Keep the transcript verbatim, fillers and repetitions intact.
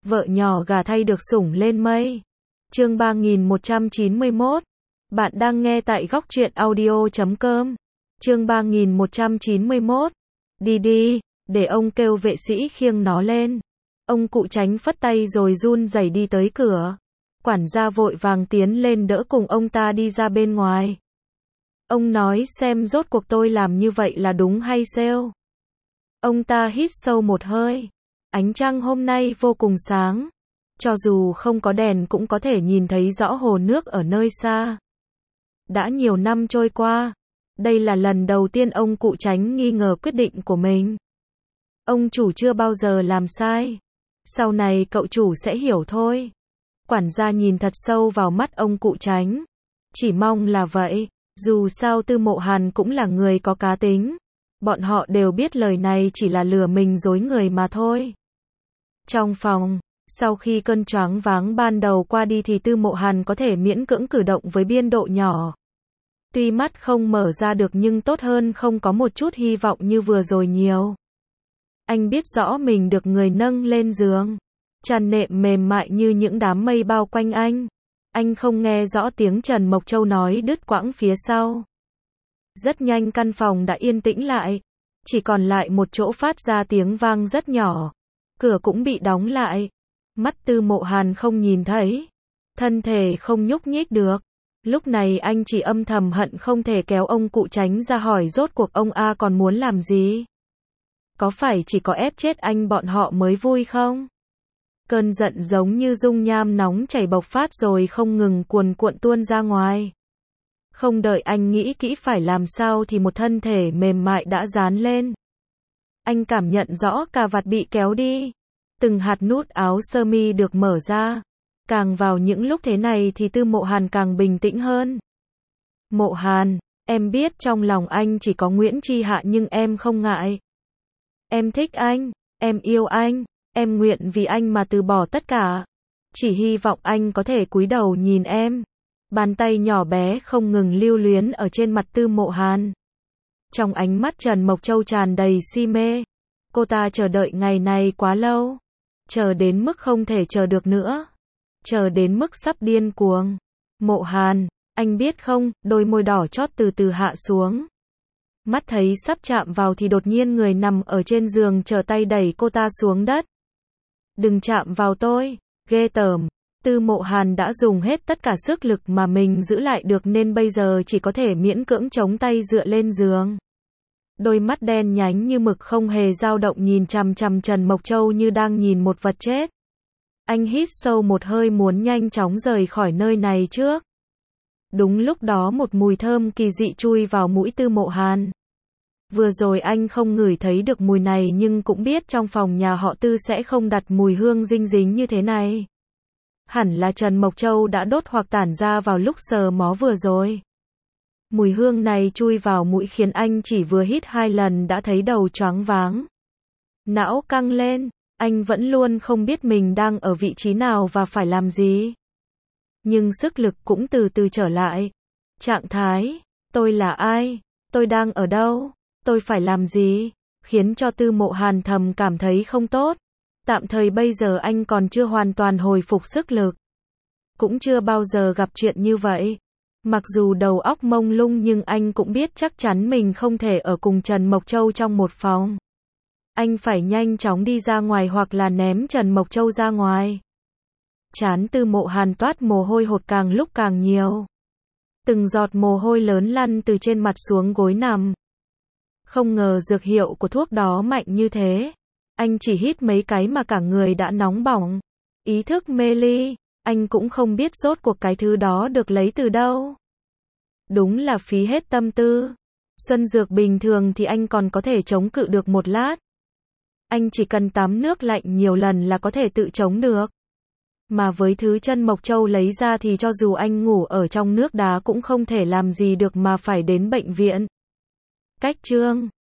Vợ nhỏ gả thay được sủng lên mây. Chương ba nghìn một trăm chín mươi mốt. Bạn đang nghe tại góc truyện audio chấm com. Chương ba nghìn một trăm chín mươi mốt. Đi đi, để ông kêu vệ sĩ khiêng nó lên. Ông cụ Chánh phất tay rồi run rẩy đi tới cửa. Quản gia vội vàng tiến lên đỡ cùng ông ta đi ra bên ngoài. Ông nói xem rốt cuộc tôi làm như vậy là đúng hay sao? Ông ta hít sâu một hơi. Ánh trăng hôm nay vô cùng sáng. Cho dù không có đèn cũng có thể nhìn thấy rõ hồ nước ở nơi xa. Đã nhiều năm trôi qua. Đây là lần đầu tiên ông cụ Chánh nghi ngờ quyết định của mình. Ông chủ chưa bao giờ làm sai. Sau này cậu chủ sẽ hiểu thôi. Quản gia nhìn thật sâu vào mắt ông cụ Chánh. Chỉ mong là vậy. Dù sao Tư Mộ Hàn cũng là người có cá tính. Bọn họ đều biết lời này chỉ là lừa mình dối người mà thôi. Trong phòng, sau khi cơn choáng váng ban đầu qua đi thì Tư Mộ Hàn có thể miễn cưỡng cử động với biên độ nhỏ. Tuy mắt không mở ra được nhưng tốt hơn không có một chút hy vọng như vừa rồi nhiều. Anh biết rõ mình được người nâng lên giường. Chăn nệm mềm mại như những đám mây bao quanh anh. Anh không nghe rõ tiếng Trần Mộc Châu nói đứt quãng phía sau. Rất nhanh căn phòng đã yên tĩnh lại. Chỉ còn lại một chỗ phát ra tiếng vang rất nhỏ. Cửa cũng bị đóng lại. Mắt Tư Mộ Hàn không nhìn thấy. Thân thể không nhúc nhích được. Lúc này anh chỉ âm thầm hận không thể kéo ông cụ Chánh ra hỏi rốt cuộc ông A còn muốn làm gì. Có phải chỉ có ép chết anh bọn họ mới vui không? Cơn giận giống như dung nham nóng chảy bộc phát rồi không ngừng cuồn cuộn tuôn ra ngoài. Không đợi anh nghĩ kỹ phải làm sao thì một thân thể mềm mại đã dán lên. Anh cảm nhận rõ cà vạt bị kéo đi. Từng hạt nút áo sơ mi được mở ra. Càng vào những lúc thế này thì Tư Mộ Hàn càng bình tĩnh hơn. Mộ Hàn, em biết trong lòng anh chỉ có Nguyễn Chi Hạ nhưng em không ngại. Em thích anh, em yêu anh, em nguyện vì anh mà từ bỏ tất cả. Chỉ hy vọng anh có thể cúi đầu nhìn em. Bàn tay nhỏ bé không ngừng lưu luyến ở trên mặt Tư Mộ Hàn. Trong ánh mắt Trần Mộc Châu tràn đầy si mê. Cô ta chờ đợi ngày này quá lâu. Chờ đến mức không thể chờ được nữa. Chờ đến mức sắp điên cuồng. Mộ Hàn, anh biết không, đôi môi đỏ chót từ từ hạ xuống. Mắt thấy sắp chạm vào thì đột nhiên người nằm ở trên giường trở tay đẩy cô ta xuống đất. Đừng chạm vào tôi, ghê tởm. Tư Mộ Hàn đã dùng hết tất cả sức lực mà mình giữ lại được nên bây giờ chỉ có thể miễn cưỡng chống tay dựa lên giường. Đôi mắt đen nhánh như mực không hề dao động nhìn chằm chằm Trần Mộc Châu như đang nhìn một vật chết. Anh hít sâu một hơi muốn nhanh chóng rời khỏi nơi này trước. Đúng lúc đó một mùi thơm kỳ dị chui vào mũi Tư Mộ Hàn. Vừa rồi anh không ngửi thấy được mùi này nhưng cũng biết trong phòng nhà họ Tư sẽ không đặt mùi hương dinh dính như thế này. Hẳn là Trần Mộc Châu đã đốt hoặc tản ra vào lúc sờ mó vừa rồi. Mùi hương này chui vào mũi khiến anh chỉ vừa hít hai lần đã thấy đầu choáng váng. Não căng lên, anh vẫn luôn không biết mình đang ở vị trí nào và phải làm gì. Nhưng sức lực cũng từ từ trở lại. Trạng thái, tôi là ai? Tôi đang ở đâu? Tôi phải làm gì? Khiến cho Tư Mộ Hàn thầm cảm thấy không tốt. Tạm thời bây giờ anh còn chưa hoàn toàn hồi phục sức lực. Cũng chưa bao giờ gặp chuyện như vậy. Mặc dù đầu óc mông lung nhưng anh cũng biết chắc chắn mình không thể ở cùng Trần Mộc Châu trong một phòng. Anh phải nhanh chóng đi ra ngoài hoặc là ném Trần Mộc Châu ra ngoài. Trán Tư Mộ Hàn toát mồ hôi hột càng lúc càng nhiều. Từng giọt mồ hôi lớn lăn từ trên mặt xuống gối nằm. Không ngờ dược hiệu của thuốc đó mạnh như thế. Anh chỉ hít mấy cái mà cả người đã nóng bỏng. Ý thức mê ly, anh cũng không biết rốt cuộc cái thứ đó được lấy từ đâu. Đúng là phí hết tâm tư. Xuân dược bình thường thì anh còn có thể chống cự được một lát. Anh chỉ cần tắm nước lạnh nhiều lần là có thể tự chống được. Mà với thứ Trần Mộc Châu lấy ra thì cho dù anh ngủ ở trong nước đá cũng không thể làm gì được mà phải đến bệnh viện. Cách chương